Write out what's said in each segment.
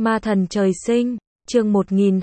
Ma thần trời sinh, chương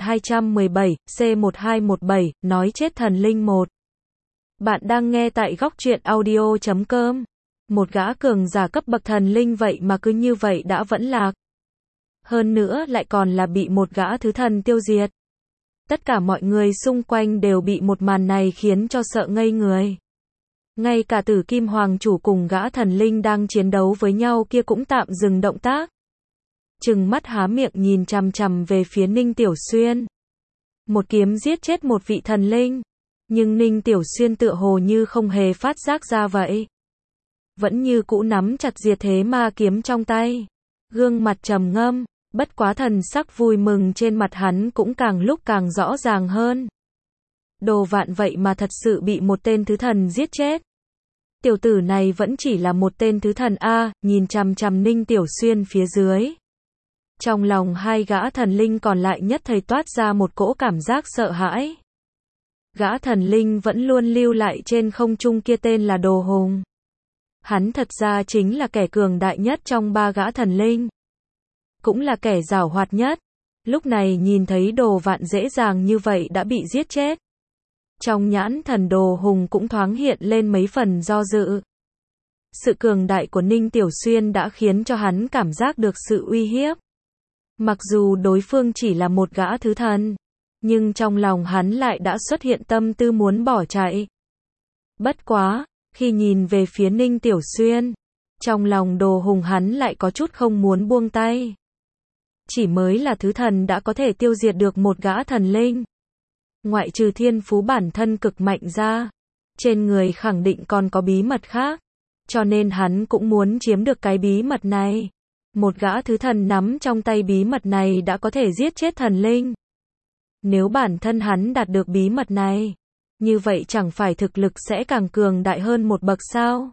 1217, C1217, nói chết thần linh 1. Bạn đang nghe tại góc truyện audio.com. Một gã cường giả cấp bậc thần linh vậy mà cứ như vậy đã vẫn lạc. Hơn nữa lại còn là bị một gã thứ thần tiêu diệt. Tất cả mọi người xung quanh đều bị một màn này khiến cho sợ ngây người. Ngay cả Tử Kim Hoàng chủ cùng gã thần linh đang chiến đấu với nhau kia cũng tạm dừng động tác. Trừng mắt há miệng nhìn chằm chằm về phía Ninh Tiểu Xuyên. Một kiếm giết chết một vị thần linh. Nhưng Ninh Tiểu Xuyên tựa hồ như không hề phát giác ra vậy. Vẫn như cũ nắm chặt diệt thế ma kiếm trong tay. Gương mặt trầm ngâm, bất quá thần sắc vui mừng trên mặt hắn cũng càng lúc càng rõ ràng hơn. Đồ Vạn vậy mà thật sự bị một tên thứ thần giết chết. Tiểu tử này vẫn chỉ là một tên thứ thần A, nhìn chằm chằm Ninh Tiểu Xuyên phía dưới. Trong lòng hai gã thần linh còn lại nhất thời toát ra một cỗ cảm giác sợ hãi. Gã thần linh vẫn luôn lưu lại trên không trung kia tên là Đồ Hùng. Hắn thật ra chính là kẻ cường đại nhất trong ba gã thần linh. Cũng là kẻ giảo hoạt nhất. Lúc này nhìn thấy Đồ Vạn dễ dàng như vậy đã bị giết chết. Trong nhãn thần Đồ Hùng cũng thoáng hiện lên mấy phần do dự. Sự cường đại của Ninh Tiểu Xuyên đã khiến cho hắn cảm giác được sự uy hiếp. Mặc dù đối phương chỉ là một gã thứ thần, nhưng trong lòng hắn lại đã xuất hiện tâm tư muốn bỏ chạy. Bất quá, khi nhìn về phía Ninh Tiểu Xuyên, trong lòng Đồ Hùng hắn lại có chút không muốn buông tay. Chỉ mới là thứ thần đã có thể tiêu diệt được một gã thần linh. Ngoại trừ thiên phú bản thân cực mạnh ra, trên người khẳng định còn có bí mật khác. Cho nên hắn cũng muốn chiếm được cái bí mật này. Một gã thứ thần nắm trong tay bí mật này đã có thể giết chết thần linh. Nếu bản thân hắn đạt được bí mật này, như vậy chẳng phải thực lực sẽ càng cường đại hơn một bậc sao?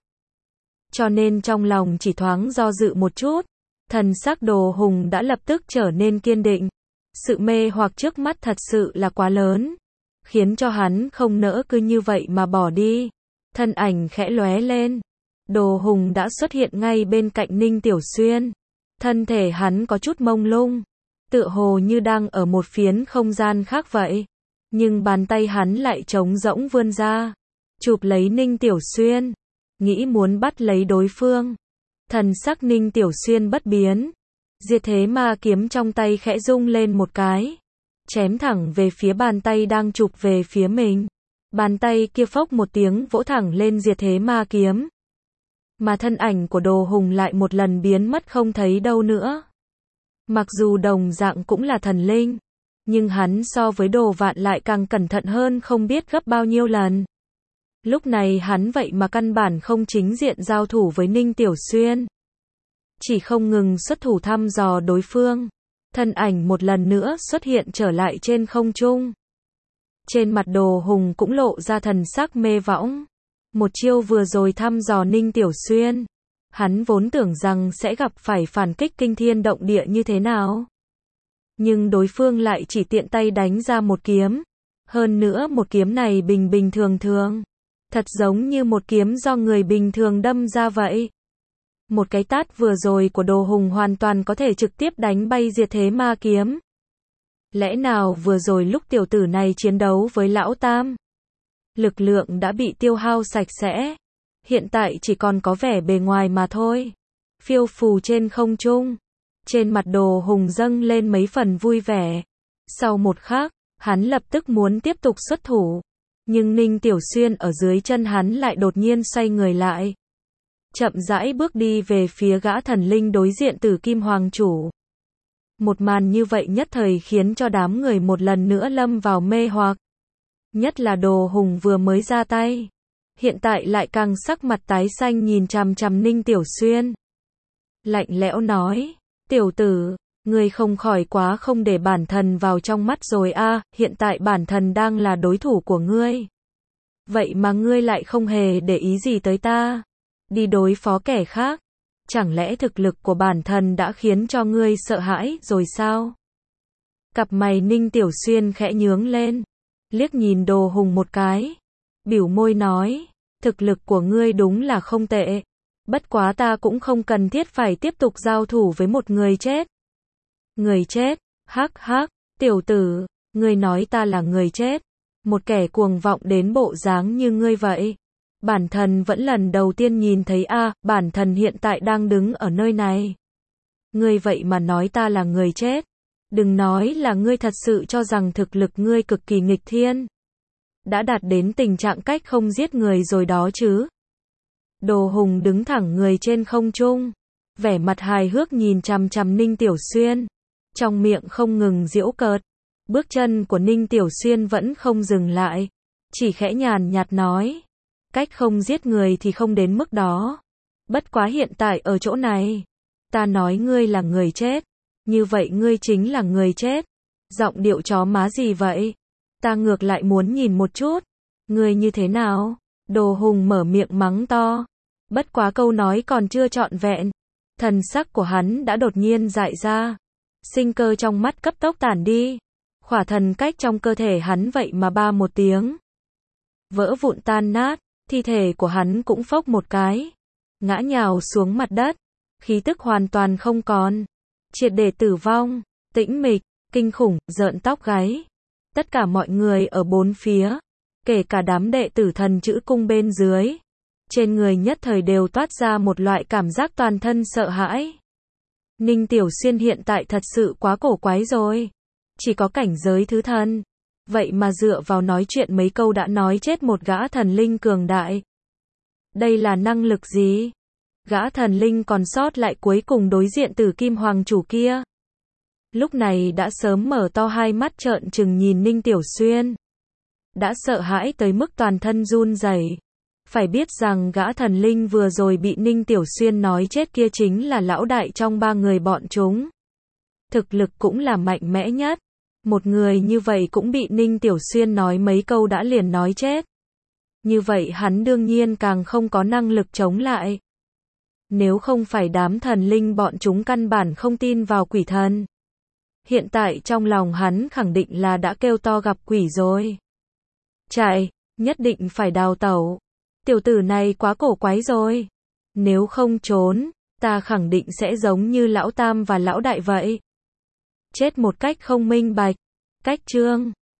Cho nên trong lòng chỉ thoáng do dự một chút, thần sắc Đồ Hùng đã lập tức trở nên kiên định. Sự mê hoặc trước mắt thật sự là quá lớn, khiến cho hắn không nỡ cứ như vậy mà bỏ đi. Thân ảnh khẽ lóe lên, Đồ Hùng đã xuất hiện ngay bên cạnh Ninh Tiểu Xuyên. Thân thể hắn có chút mông lung, tựa hồ như đang ở một phiến không gian khác vậy. Nhưng bàn tay hắn lại trống rỗng vươn ra, chụp lấy Ninh Tiểu Xuyên, nghĩ muốn bắt lấy đối phương. Thần sắc Ninh Tiểu Xuyên bất biến, diệt thế ma kiếm trong tay khẽ rung lên một cái, chém thẳng về phía bàn tay đang chụp về phía mình. Bàn tay kia phốc một tiếng vỗ thẳng lên diệt thế ma kiếm. Mà thân ảnh của Đồ Hùng lại một lần biến mất không thấy đâu nữa. Mặc dù đồng dạng cũng là thần linh, nhưng hắn so với Đồ Vạn lại càng cẩn thận hơn không biết gấp bao nhiêu lần. Lúc này hắn vậy mà căn bản không chính diện giao thủ với Ninh Tiểu Xuyên. Chỉ không ngừng xuất thủ thăm dò đối phương. Thân ảnh một lần nữa xuất hiện trở lại trên không trung. Trên mặt Đồ Hùng cũng lộ ra thần sắc mê võng. Một chiêu vừa rồi thăm dò Ninh Tiểu Xuyên, hắn vốn tưởng rằng sẽ gặp phải phản kích kinh thiên động địa như thế nào. Nhưng đối phương lại chỉ tiện tay đánh ra một kiếm. Hơn nữa một kiếm này bình bình thường thường. Thật giống như một kiếm do người bình thường đâm ra vậy. Một cái tát vừa rồi của Đồ Hùng hoàn toàn có thể trực tiếp đánh bay diệt thế ma kiếm. Lẽ nào vừa rồi lúc tiểu tử này chiến đấu với Lão Tam, lực lượng đã bị tiêu hao sạch sẽ, hiện tại chỉ còn có vẻ bề ngoài mà thôi. Phiêu phù trên không trung, trên mặt Đồ Hùng dâng lên mấy phần vui vẻ. Sau một khắc, hắn lập tức muốn tiếp tục xuất thủ, nhưng Ninh Tiểu Xuyên ở dưới chân hắn lại đột nhiên xoay người lại, chậm rãi bước đi về phía gã thần linh đối diện Tử Kim Hoàng chủ. Một màn như vậy nhất thời khiến cho đám người một lần nữa lâm vào mê hoặc. Nhất là Đồ Hùng vừa mới ra tay, hiện tại lại càng sắc mặt tái xanh nhìn chằm chằm Ninh Tiểu Xuyên. Lạnh lẽo nói, tiểu tử, ngươi không khỏi quá không để bản thân vào trong mắt rồi a, hiện tại bản thân đang là đối thủ của ngươi. Vậy mà ngươi lại không hề để ý gì tới ta, đi đối phó kẻ khác. Chẳng lẽ thực lực của bản thân đã khiến cho ngươi sợ hãi rồi sao? Cặp mày Ninh Tiểu Xuyên khẽ nhướng lên, liếc nhìn Đồ Hùng một cái, bĩu môi nói, thực lực của ngươi đúng là không tệ, bất quá ta cũng không cần thiết phải tiếp tục giao thủ với một người chết. Người chết, hắc hắc, tiểu tử, ngươi nói ta là người chết. Một kẻ cuồng vọng đến bộ dáng như ngươi vậy. Bản thần vẫn lần đầu tiên nhìn thấy bản thần hiện tại đang đứng ở nơi này. Ngươi vậy mà nói ta là người chết. Đừng nói là ngươi thật sự cho rằng thực lực ngươi cực kỳ nghịch thiên. Đã đạt đến tình trạng cách không giết người rồi đó chứ. Đồ Hùng đứng thẳng người trên không trung. Vẻ mặt hài hước nhìn chằm chằm Ninh Tiểu Xuyên. Trong miệng không ngừng giễu cợt. Bước chân của Ninh Tiểu Xuyên vẫn không dừng lại. Chỉ khẽ nhàn nhạt nói. Cách không giết người thì không đến mức đó. Bất quá hiện tại ở chỗ này. Ta nói ngươi là người chết. Như vậy ngươi chính là người chết. Giọng điệu chó má gì vậy? Ta ngược lại muốn nhìn một chút. Ngươi như thế nào? Đồ Hùng mở miệng mắng to. Bất quá câu nói còn chưa trọn vẹn. Thần sắc của hắn đã đột nhiên dại ra. Sinh cơ trong mắt cấp tốc tản đi. Khỏa thần cách trong cơ thể hắn vậy mà ba một tiếng. Vỡ vụn tan nát. Thi thể của hắn cũng phốc một cái. Ngã nhào xuống mặt đất. Khí tức hoàn toàn không còn. Triệt để tử vong. Tĩnh mịch, kinh khủng, rợn tóc gáy. Tất cả mọi người ở bốn phía. Kể cả đám đệ tử thần chữ cung bên dưới. Trên người nhất thời đều toát ra một loại cảm giác toàn thân sợ hãi. Ninh Tiểu Xuyên hiện tại thật sự quá cổ quái rồi. Chỉ có cảnh giới thứ thần. Vậy mà dựa vào nói chuyện mấy câu đã nói chết một gã thần linh cường đại. Đây là năng lực gì? Gã thần linh còn sót lại cuối cùng đối diện Tử Kim Hoàng chủ kia. Lúc này đã sớm mở to hai mắt trợn trừng nhìn Ninh Tiểu Xuyên. Đã sợ hãi tới mức toàn thân run rẩy. Phải biết rằng gã thần linh vừa rồi bị Ninh Tiểu Xuyên nói chết kia chính là lão đại trong ba người bọn chúng. Thực lực cũng là mạnh mẽ nhất. Một người như vậy cũng bị Ninh Tiểu Xuyên nói mấy câu đã liền nói chết. Như vậy hắn đương nhiên càng không có năng lực chống lại. Nếu không phải đám thần linh bọn chúng căn bản không tin vào quỷ thần. Hiện tại trong lòng hắn khẳng định là đã kêu to gặp quỷ rồi. Chạy, nhất định phải đào tẩu. Tiểu tử này quá cổ quái rồi. Nếu không trốn, ta khẳng định sẽ giống như lão tam và lão đại vậy. Chết một cách không minh bạch. Cách chương